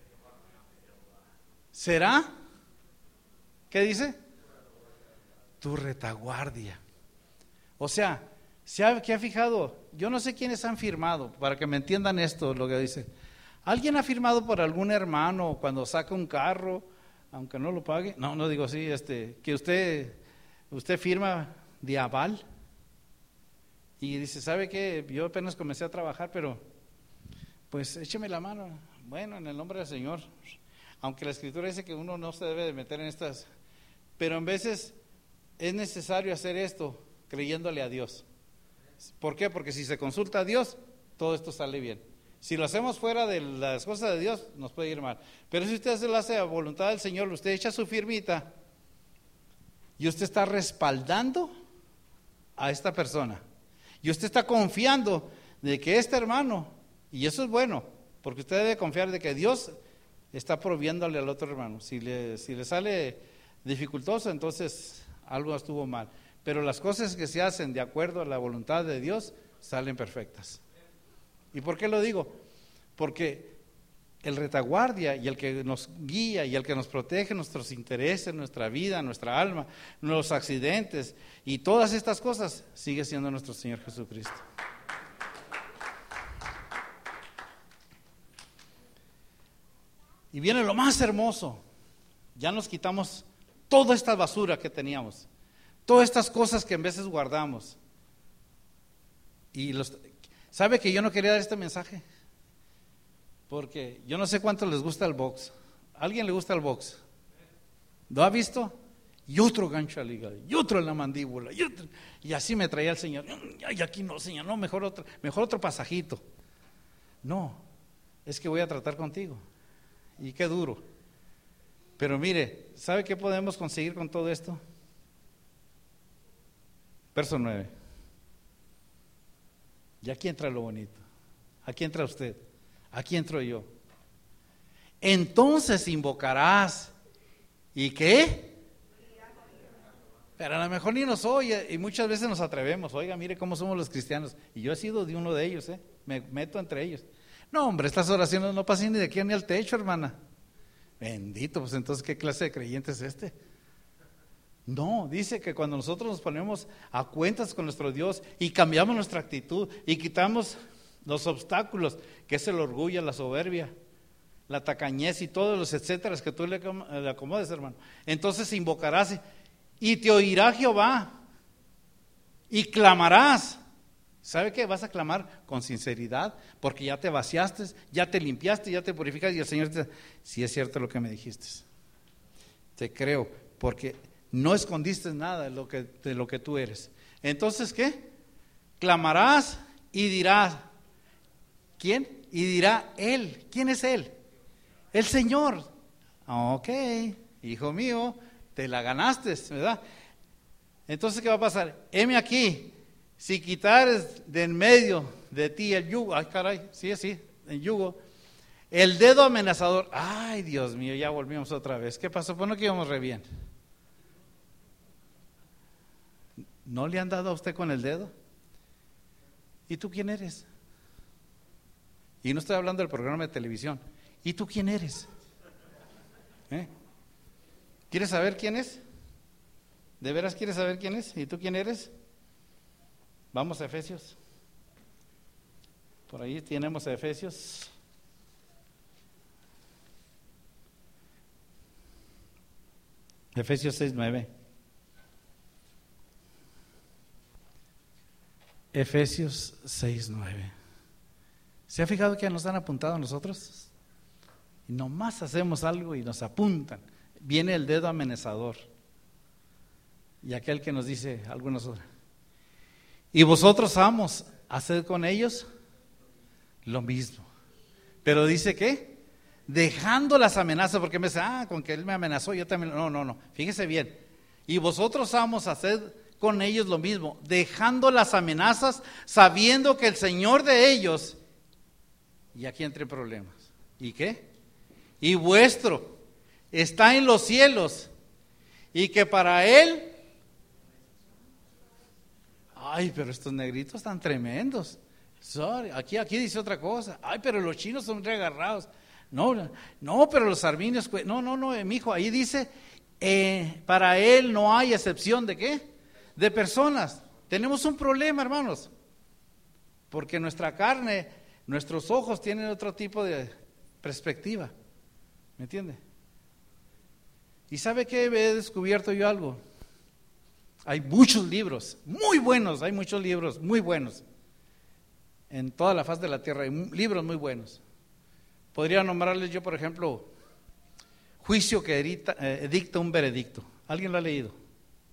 Speaker 1: ¿Será? ¿Qué dice? Tu retaguardia. O sea, ¿se ha, ¿qué ha fijado? Yo no sé quiénes han firmado, para que me entiendan esto, lo que dice. ¿Alguien ha firmado por algún hermano cuando saca un carro, aunque no lo pague? No, no digo así, este, que usted, usted firma de aval y dice, ¿sabe qué? Yo apenas comencé a trabajar, pero pues écheme la mano. Bueno, en el nombre del Señor. Aunque la Escritura dice que uno no se debe de meter en estas, pero en veces es necesario hacer esto creyéndole a Dios. ¿Por qué? Porque si se consulta a Dios, todo esto sale bien. Si lo hacemos fuera de las cosas de Dios, nos puede ir mal. Pero si usted se lo hace a voluntad del Señor, usted echa su firmita y usted está respaldando a esta persona. Y usted está confiando de que este hermano, y eso es bueno, porque usted debe confiar de que Dios está proviéndole al otro hermano. Si le, si le sale dificultoso, entonces algo estuvo mal. Pero las cosas que se hacen de acuerdo a la voluntad de Dios salen perfectas. ¿Y por qué lo digo? Porque el retaguardia y el que nos guía y el que nos protege nuestros intereses, nuestra vida, nuestra alma, los accidentes y todas estas cosas, sigue siendo nuestro Señor Jesucristo. Y viene lo más hermoso. Ya nos quitamos toda esta basura que teníamos, todas estas cosas que en veces guardamos. Y los, ¿sabe que yo no quería dar este mensaje? Porque yo no sé cuánto les gusta el box. ¿A alguien le gusta el box? ¿Lo ha visto? Y otro gancho al hígado, y otro en la mandíbula, y, otro, y así me traía el Señor. Ay, aquí no, Señor, no, mejor otro, mejor otro pasajito. No, es que voy a tratar contigo. Y qué duro. Pero mire, ¿sabe qué podemos conseguir con todo esto? Verso nueve. Y aquí entra lo bonito. Aquí entra usted. Aquí entro yo. Entonces invocarás. ¿Y qué? Pero a lo mejor ni nos oye y muchas veces nos atrevemos. Oiga, mire cómo somos los cristianos. Y yo he sido de uno de ellos, ¿eh? Me meto entre ellos. No, hombre, estas oraciones no pasan ni de aquí ni al techo, hermana. Bendito, pues entonces, ¿qué clase de creyente es este? No, dice que cuando nosotros nos ponemos a cuentas con nuestro Dios y cambiamos nuestra actitud y quitamos los obstáculos, que es el orgullo, la soberbia, la tacañez y todos los etcétera que tú le acomodes, hermano. Entonces invocarás y te oirá Jehová y clamarás. ¿Sabe qué? Vas a clamar con sinceridad porque ya te vaciaste, ya te limpiaste, ya te purificaste y el Señor te dice, si es cierto lo que me dijiste, te creo porque no escondiste nada de lo que, de lo que tú eres. Entonces, ¿qué? Clamarás y dirás, ¿quién? Y dirá Él. ¿Quién es Él? El Señor. Ok, hijo mío, te la ganaste, ¿verdad? Entonces, ¿qué va a pasar? Heme aquí, si quitares de en medio de ti el yugo, ay caray, sí, sí, el yugo, el dedo amenazador, ay Dios mío, ya volvimos otra vez. ¿Qué pasó? Pues no que íbamos re bien. ¿No le han dado a usted con el dedo? ¿Y tú quién eres? Y no estoy hablando del programa de televisión. ¿Y tú quién eres? ¿Eh? ¿Quieres saber quién es? ¿De veras quieres saber quién es? ¿Y tú quién eres? Vamos a Efesios. Por ahí tenemos a Efesios. Efesios seis nueve. Efesios seis nueve. ¿Se ha fijado que nos han apuntado a nosotros? Y nomás hacemos algo y nos apuntan. Viene el dedo amenazador. Y aquel que nos dice algunas horas. Y vosotros, amos, haced con ellos lo mismo. Pero dice que dejando las amenazas, porque me dice, ah, con que él me amenazó, yo también. No, no, no. Fíjese bien. Y vosotros, amos, haced con ellos lo mismo, dejando las amenazas, sabiendo que el Señor de ellos, y aquí entre problemas, ¿y qué? Y vuestro está en los cielos, y que para Él, ay, pero estos negritos están tremendos, sorry, aquí, aquí dice otra cosa, ay, pero los chinos son reagarrados, no, no, pero los arminios, no, no, no, mi hijo, ahí dice, eh, para Él no hay excepción de ¿qué? De personas. Tenemos un problema, hermanos, porque nuestra carne, nuestros ojos tienen otro tipo de perspectiva, ¿me entiende? ¿Y sabe qué? He descubierto yo algo. Hay muchos libros, muy buenos, hay muchos libros muy buenos. En toda la faz de la tierra hay libros muy buenos. Podría nombrarles yo, por ejemplo, Juicio que edita, eh, dicta un veredicto. ¿Alguien lo ha leído?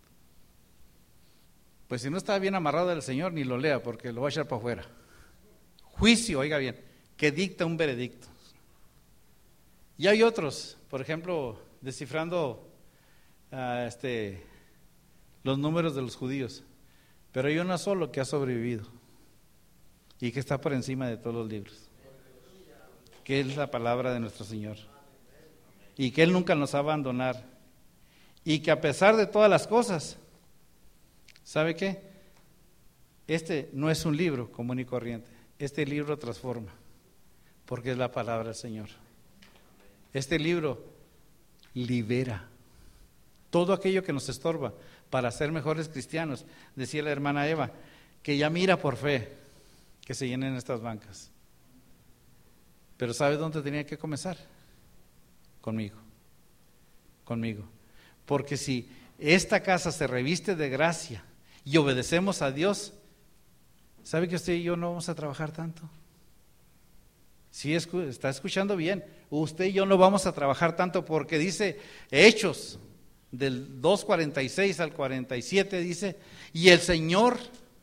Speaker 1: Pues si no está bien amarrado del Señor, ni lo lea porque lo va a echar para afuera. Juicio, oiga bien, que dicta un veredicto. Y hay otros, por ejemplo, descifrando uh, este, los números de los judíos. Pero hay uno solo que ha sobrevivido y que está por encima de todos los libros, que es la palabra de nuestro Señor. Y que Él nunca nos va a abandonar. Y que a pesar de todas las cosas, ¿sabe qué? Este no es un libro común y corriente. Este libro transforma, porque es la palabra del Señor. Este libro libera todo aquello que nos estorba para ser mejores cristianos. Decía la hermana Eva, que ya mira por fe que se llenen estas bancas. Pero ¿sabe dónde tenía que comenzar? Conmigo, conmigo. Porque si esta casa se reviste de gracia y obedecemos a Dios, ¿sabe que usted y yo no vamos a trabajar tanto? Sí, está escuchando bien. Usted y yo no vamos a trabajar tanto porque dice Hechos del dos cuarenta y seis al cuarenta y siete, dice, y el Señor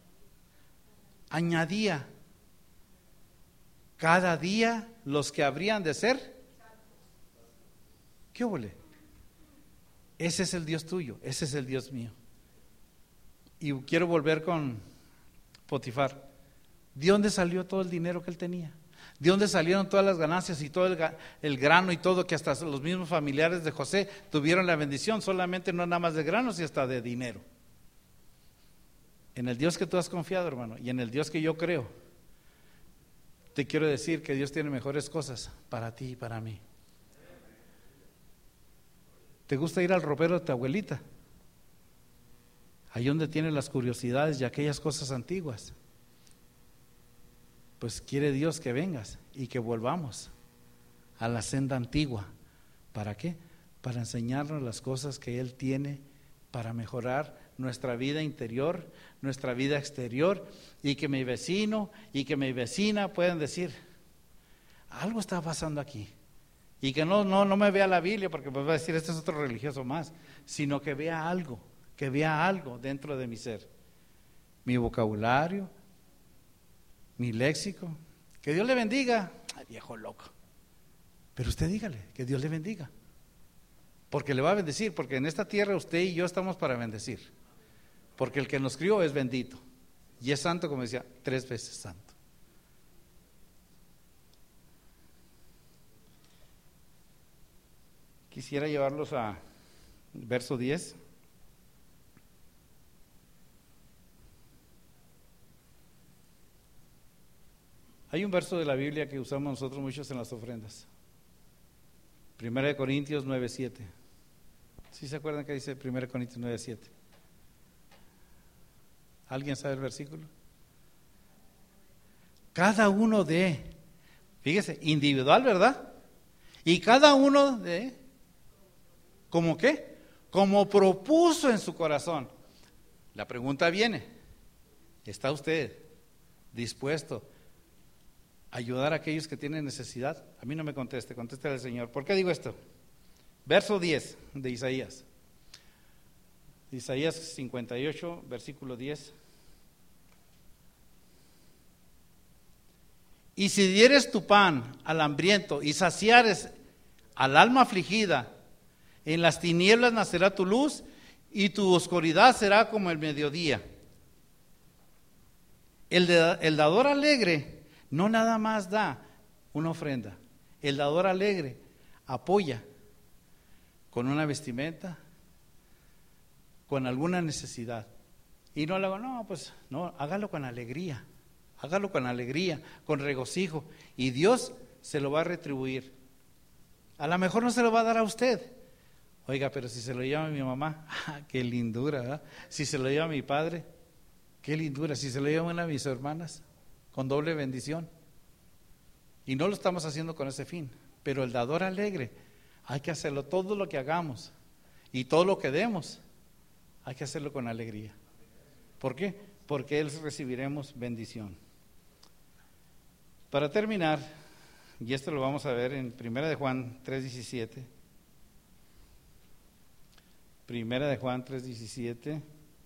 Speaker 1: añadía cada día los que habrían de ser. ¿Qué huele? Ese es el Dios tuyo, ese es el Dios mío. Y quiero volver con Potifar. ¿De dónde salió todo el dinero que él tenía? ¿De dónde salieron todas las ganancias y todo el, el grano y todo, que hasta los mismos familiares de José tuvieron la bendición? Solamente no nada más de granos y hasta de dinero. En el Dios que tú has confiado, hermano, y en el Dios que yo creo, te quiero decir que Dios tiene mejores cosas para ti y para mí. ¿Te gusta ir al ropero de tu abuelita? Ahí donde tiene las curiosidades y aquellas cosas antiguas. Pues quiere Dios que vengas y que volvamos a la senda antigua. ¿Para qué? Para enseñarnos las cosas que Él tiene para mejorar nuestra vida interior, nuestra vida exterior, y que mi vecino y que mi vecina puedan decir, algo está pasando aquí. Y que no, no, no me vea la Biblia porque me va a decir, este es otro religioso más, sino que vea algo, que vea algo dentro de mi ser, mi vocabulario, mi léxico. Que Dios le bendiga. Ay, viejo loco. Pero usted dígale, que Dios le bendiga. Porque le va a bendecir, porque en esta tierra usted y yo estamos para bendecir. Porque el que nos crió es bendito. Y es santo, como decía, tres veces santo. Quisiera llevarlos a verso diez. Hay un verso de la Biblia que usamos nosotros muchos en las ofrendas. Primera de Corintios nueve siete. ¿Sí se acuerdan que dice Primera de Corintios nueve siete? ¿Alguien sabe el versículo? Cada uno de, fíjese, individual, ¿verdad? Y cada uno de, ¿cómo qué? Como propuso en su corazón. La pregunta viene, ¿está usted dispuesto a ayudar a aquellos que tienen necesidad? A mí no me conteste, contéstale al Señor. ¿Por qué digo esto? Verso diez de Isaías. Isaías cincuenta y ocho, versículo diez. Y si dieres tu pan al hambriento y saciares al alma afligida, en las tinieblas nacerá tu luz y tu oscuridad será como el mediodía. El, de, el dador alegre no nada más da una ofrenda, el dador alegre apoya con una vestimenta, con alguna necesidad. Y no le hago, no, pues no, hágalo con alegría, hágalo con alegría, con regocijo, y Dios se lo va a retribuir. A lo mejor no se lo va a dar a usted. Oiga, pero si se lo lleva a mi mamá, ¡ah, qué lindura! ¿verdad? Si se lo lleva a mi padre, qué lindura. Si se lo lleva a una de mis hermanas, con doble bendición. Y no lo estamos haciendo con ese fin, pero el dador alegre, hay que hacerlo, todo lo que hagamos y todo lo que demos, hay que hacerlo con alegría. ¿Por qué? Porque Él recibiremos bendición. Para terminar, y esto lo vamos a ver en Primera de Juan tres diecisiete. Primera de Juan tres diecisiete.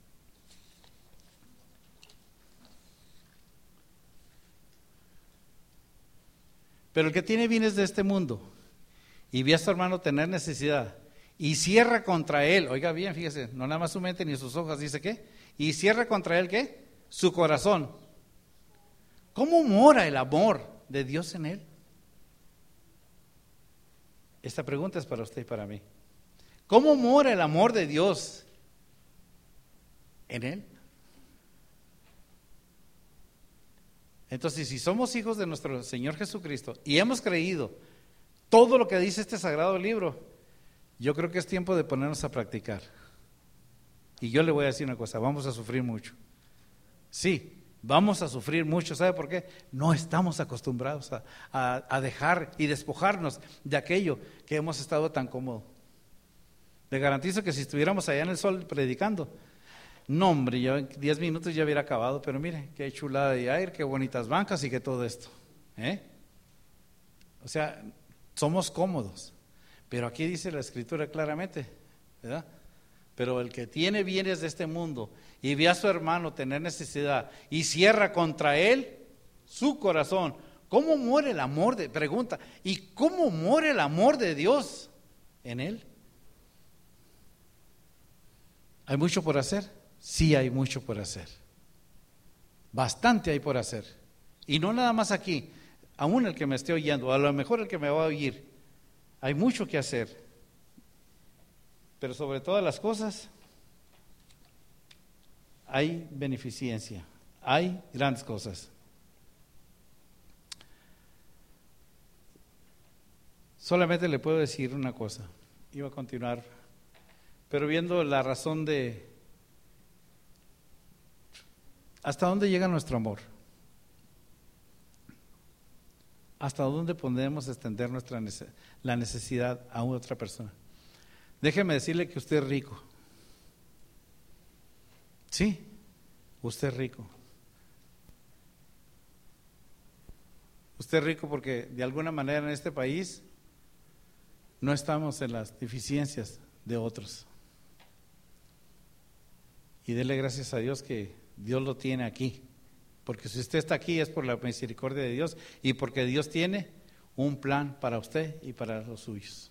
Speaker 1: Pero el que tiene bienes de este mundo y ve a su hermano tener necesidad y cierra contra él, oiga bien, fíjese, no nada más su mente ni sus ojos, dice ¿qué? Y cierra contra él ¿qué? Su corazón. ¿Cómo mora el amor de Dios en él? Esta pregunta es para usted y para mí. ¿Cómo mora el amor de Dios en él? Entonces, si somos hijos de nuestro Señor Jesucristo y hemos creído todo lo que dice este sagrado libro, yo creo que es tiempo de ponernos a practicar. Y yo le voy a decir una cosa, vamos a sufrir mucho. Sí, vamos a sufrir mucho. ¿Sabe por qué? No estamos acostumbrados a, a, a dejar y despojarnos de aquello que hemos estado tan cómodo. Le garantizo que si estuviéramos allá en el sol predicando, no, hombre, yo en diez minutos ya hubiera acabado, pero mire, qué chulada de aire, qué bonitas bancas y qué todo esto. ¿eh? O sea, somos cómodos. Pero aquí dice la Escritura claramente, ¿verdad? Pero el que tiene bienes de este mundo y ve a su hermano tener necesidad y cierra contra él su corazón, ¿cómo muere el amor de, pregunta, ¿y cómo muere el amor de Dios en él? ¿Hay mucho por hacer? Sí, hay mucho por hacer. Bastante hay por hacer. Y no nada más aquí, aún el que me esté oyendo, a lo mejor el que me va a oír, hay mucho que hacer. Pero sobre todas las cosas, hay beneficencia, hay grandes cosas. Solamente le puedo decir una cosa, iba a continuar, pero viendo la razón de hasta dónde llega nuestro amor, hasta dónde podemos extender nuestra la necesidad a otra persona. Déjeme decirle que usted es rico. Sí, usted es rico. Usted es rico porque de alguna manera en este país no estamos en las deficiencias de otros. Y dele gracias a Dios que Dios lo tiene aquí. Porque si usted está aquí es por la misericordia de Dios y porque Dios tiene un plan para usted y para los suyos.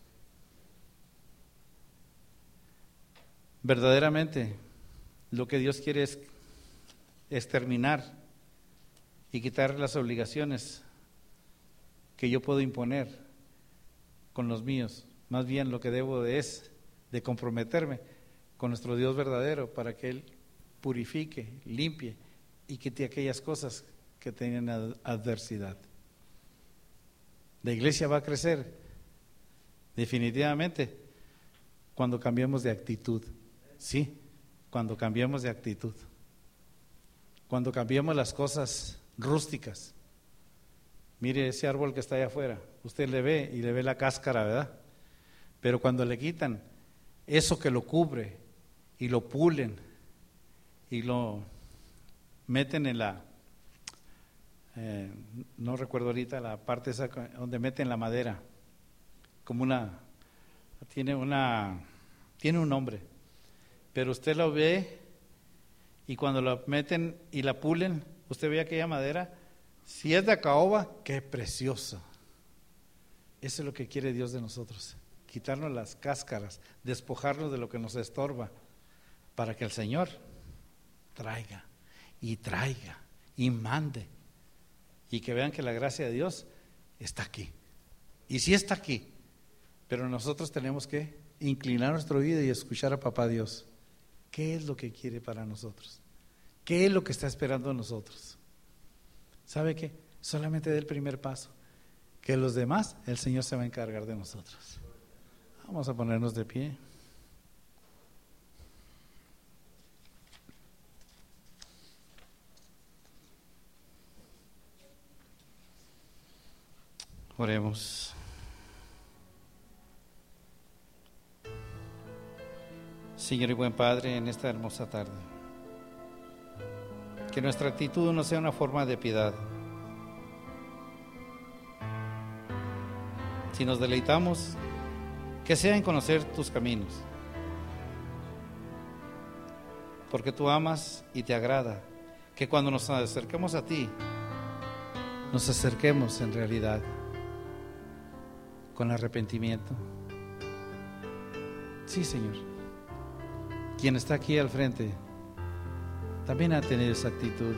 Speaker 1: Verdaderamente, lo que Dios quiere es exterminar y quitar las obligaciones que yo puedo imponer con los míos. Más bien lo que debo de es de comprometerme con nuestro Dios verdadero para que Él purifique, limpie y quite aquellas cosas que tienen adversidad. La iglesia va a crecer definitivamente cuando cambiemos de actitud. Sí, cuando cambiemos de actitud, cuando cambiemos las cosas rústicas. Mire ese árbol que está allá afuera, usted le ve y le ve la cáscara, ¿verdad? Pero cuando le quitan eso que lo cubre y lo pulen y lo meten en la, eh, no recuerdo ahorita la parte esa donde meten la madera, como una, tiene una, tiene un nombre. Pero usted lo ve y cuando la meten y la pulen, usted ve aquella madera, si es de caoba, qué preciosa. Eso es lo que quiere Dios de nosotros, quitarnos las cáscaras, despojarnos de lo que nos estorba, para que el Señor traiga y traiga y mande y que vean que la gracia de Dios está aquí. Y sí está aquí, pero nosotros tenemos que inclinar nuestro oído y escuchar a Papá Dios. ¿Qué es lo que quiere para nosotros? ¿Qué es lo que está esperando de nosotros? ¿Sabe qué? Solamente dé el primer paso, que los demás, el Señor se va a encargar de nosotros. Vamos a ponernos de pie. Oremos. Señor y buen Padre, en esta hermosa tarde, que nuestra actitud no sea una forma de piedad. Si nos deleitamos, que sea en conocer tus caminos, porque tú amas y te agrada que cuando nos acerquemos a ti, nos acerquemos en realidad con arrepentimiento. Sí, Señor. Quien está aquí al frente también ha tenido esa actitud.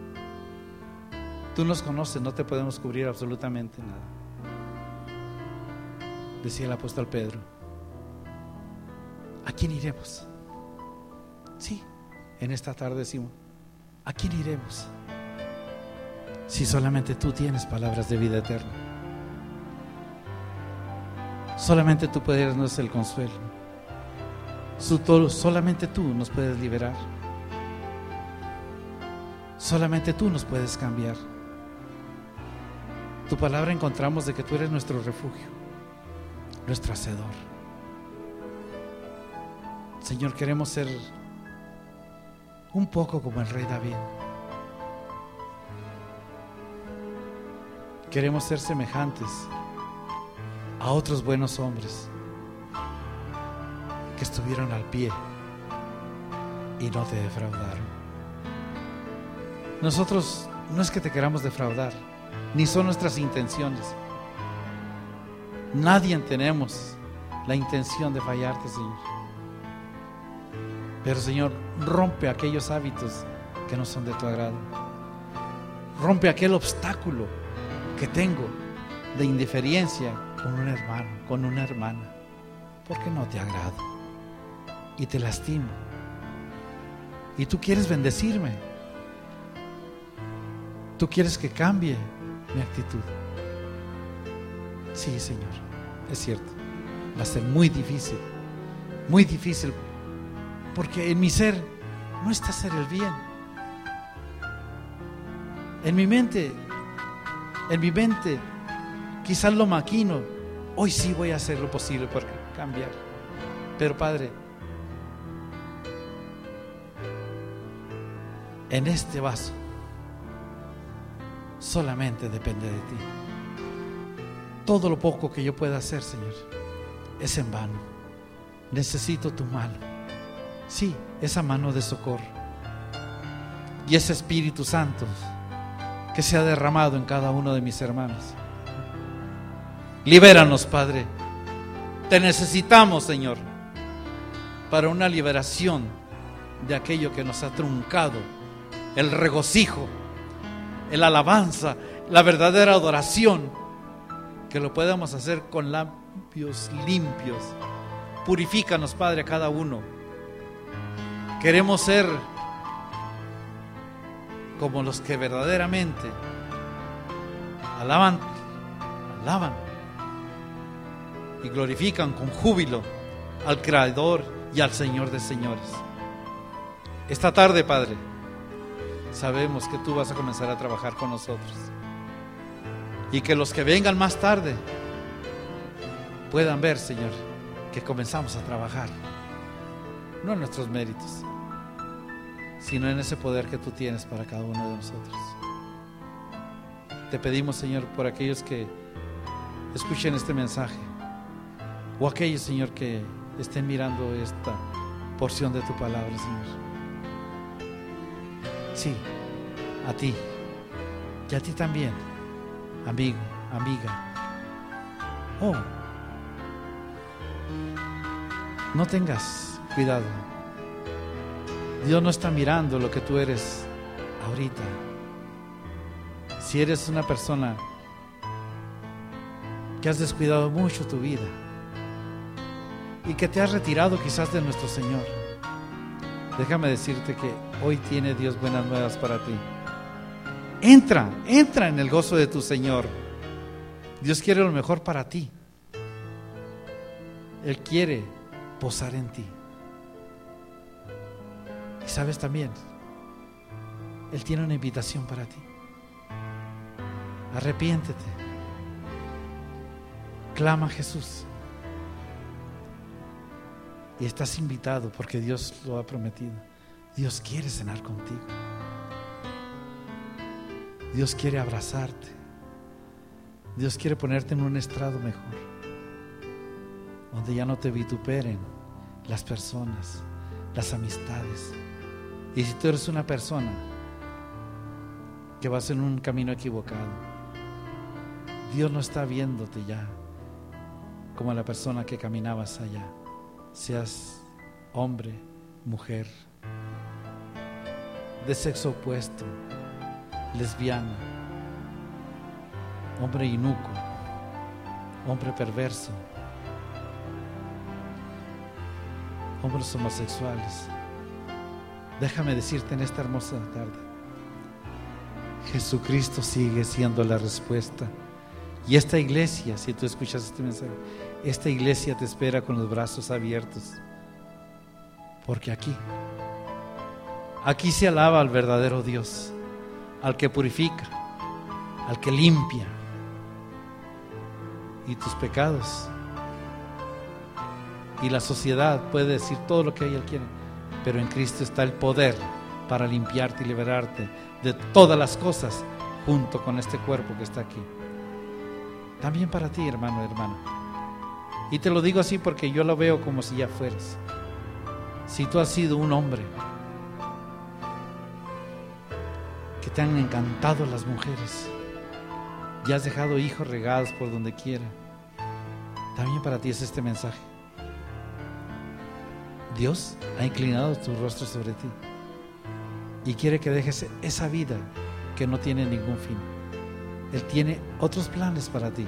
Speaker 1: Tú nos conoces, no te podemos cubrir absolutamente nada. Decía el apóstol Pedro, ¿a quién iremos? Sí, en esta tarde decimos, ¿a quién iremos? Si solamente tú tienes palabras de vida eterna. Solamente tú puedes darnos el consuelo. Solamente tú nos puedes liberar. Solamente tú nos puedes cambiar. Tu palabra encontramos de que tú eres nuestro refugio, nuestro hacedor. Señor, queremos ser un poco como el rey David. Queremos ser semejantes a otros buenos hombres que estuvieron al pie y no te defraudaron. Nosotros no es que te queramos defraudar, ni son nuestras intenciones. Nadie tenemos la intención de fallarte, Señor. Pero, Señor, rompe aquellos hábitos que no son de tu agrado. Rompe aquel obstáculo que tengo de indiferencia con un hermano, con una hermana, porque no te agrado y te lastimo. Y tú quieres bendecirme. Tú quieres que cambie mi actitud. Sí, Señor, es cierto. Va a ser muy difícil, muy difícil, porque en mi ser no está hacer el bien. En mi mente, en mi mente, quizás lo maquino. Hoy sí voy a hacer lo posible por cambiar. Pero, Padre, en este vaso solamente depende de ti. Todo lo poco que yo pueda hacer, Señor, es en vano. Necesito tu mano. Sí, esa mano de socorro. Y ese Espíritu Santo que se ha derramado en cada uno de mis hermanos. Libéranos, Padre. Te necesitamos, Señor, para una liberación de aquello que nos ha truncado el regocijo, el alabanza, la verdadera adoración, que lo podamos hacer con labios limpios. Purifícanos, Padre, a cada uno. Queremos ser como los que verdaderamente alaban, alaban y glorifican con júbilo al Creador y al Señor de señores. Esta tarde, Padre, sabemos que tú vas a comenzar a trabajar con nosotros, y que los que vengan más tarde puedan ver, Señor, que comenzamos a trabajar, no en nuestros méritos, sino en ese poder que tú tienes para cada uno de nosotros. Te pedimos, Señor, por aquellos que escuchen este mensaje, o aquellos, Señor, que estén mirando esta porción de tu palabra, Señor. Sí, a ti, y a ti también, amigo, amiga. Oh, no tengas cuidado. Dios no está mirando lo que tú eres ahorita. Si eres una persona que has descuidado mucho tu vida y que te has retirado quizás de nuestro Señor, déjame decirte que hoy tiene Dios buenas nuevas para ti. Entra, entra en el gozo de tu Señor. Dios quiere lo mejor para ti. Él quiere posar en ti. Y sabes también, Él tiene una invitación para ti. Arrepiéntete. Clama a Jesús. Y estás invitado porque Dios lo ha prometido. Dios quiere cenar contigo. Dios quiere abrazarte. Dios quiere ponerte en un estrado mejor, donde ya no te vituperen las personas, las amistades. Y si tú eres una persona que vas en un camino equivocado, Dios no está viéndote ya como la persona que caminabas allá. Seas hombre, mujer, de sexo opuesto, lesbiana, hombre inicuo, hombre perverso, hombres homosexuales. Déjame decirte en esta hermosa tarde, Jesucristo sigue siendo la respuesta. Y esta iglesia, si tú escuchas este mensaje, esta iglesia te espera con los brazos abiertos, porque aquí aquí se alaba al verdadero Dios, al que purifica, al que limpia. Y tus pecados y la sociedad puede decir todo lo que ella quiere, pero en Cristo está el poder para limpiarte y liberarte de todas las cosas, junto con este cuerpo que está aquí. También para ti, hermano, hermana. Y te lo digo así porque yo lo veo como si ya fueras. Si tú has sido un hombre que te han encantado las mujeres y has dejado hijos regados por donde quiera, también para ti es este mensaje. Dios ha inclinado tu rostro sobre ti y quiere que dejes esa vida que no tiene ningún fin. Él tiene otros planes para ti.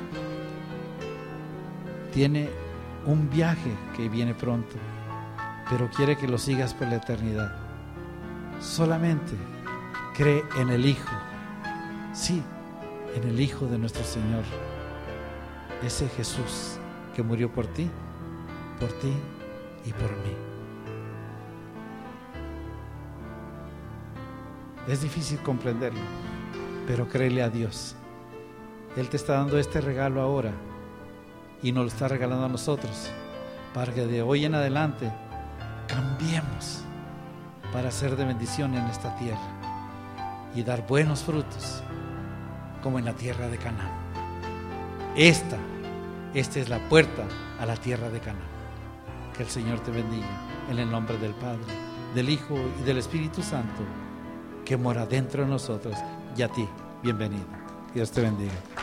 Speaker 1: Tiene un viaje que viene pronto, pero quiere que lo sigas por la eternidad. Solamente cree en el Hijo. Sí, en el Hijo de nuestro Señor. Ese Jesús que murió por ti, por ti y por mí. Es difícil comprenderlo, pero créele a Dios. Él te está dando este regalo ahora y nos lo está regalando a nosotros para que de hoy en adelante cambiemos para ser de bendición en esta tierra y dar buenos frutos como en la tierra de Canaán. Esta, esta es la puerta a la tierra de Canaán. Que el Señor te bendiga en el nombre del Padre, del Hijo y del Espíritu Santo que mora dentro de nosotros. Y a ti, bienvenido. Dios te bendiga.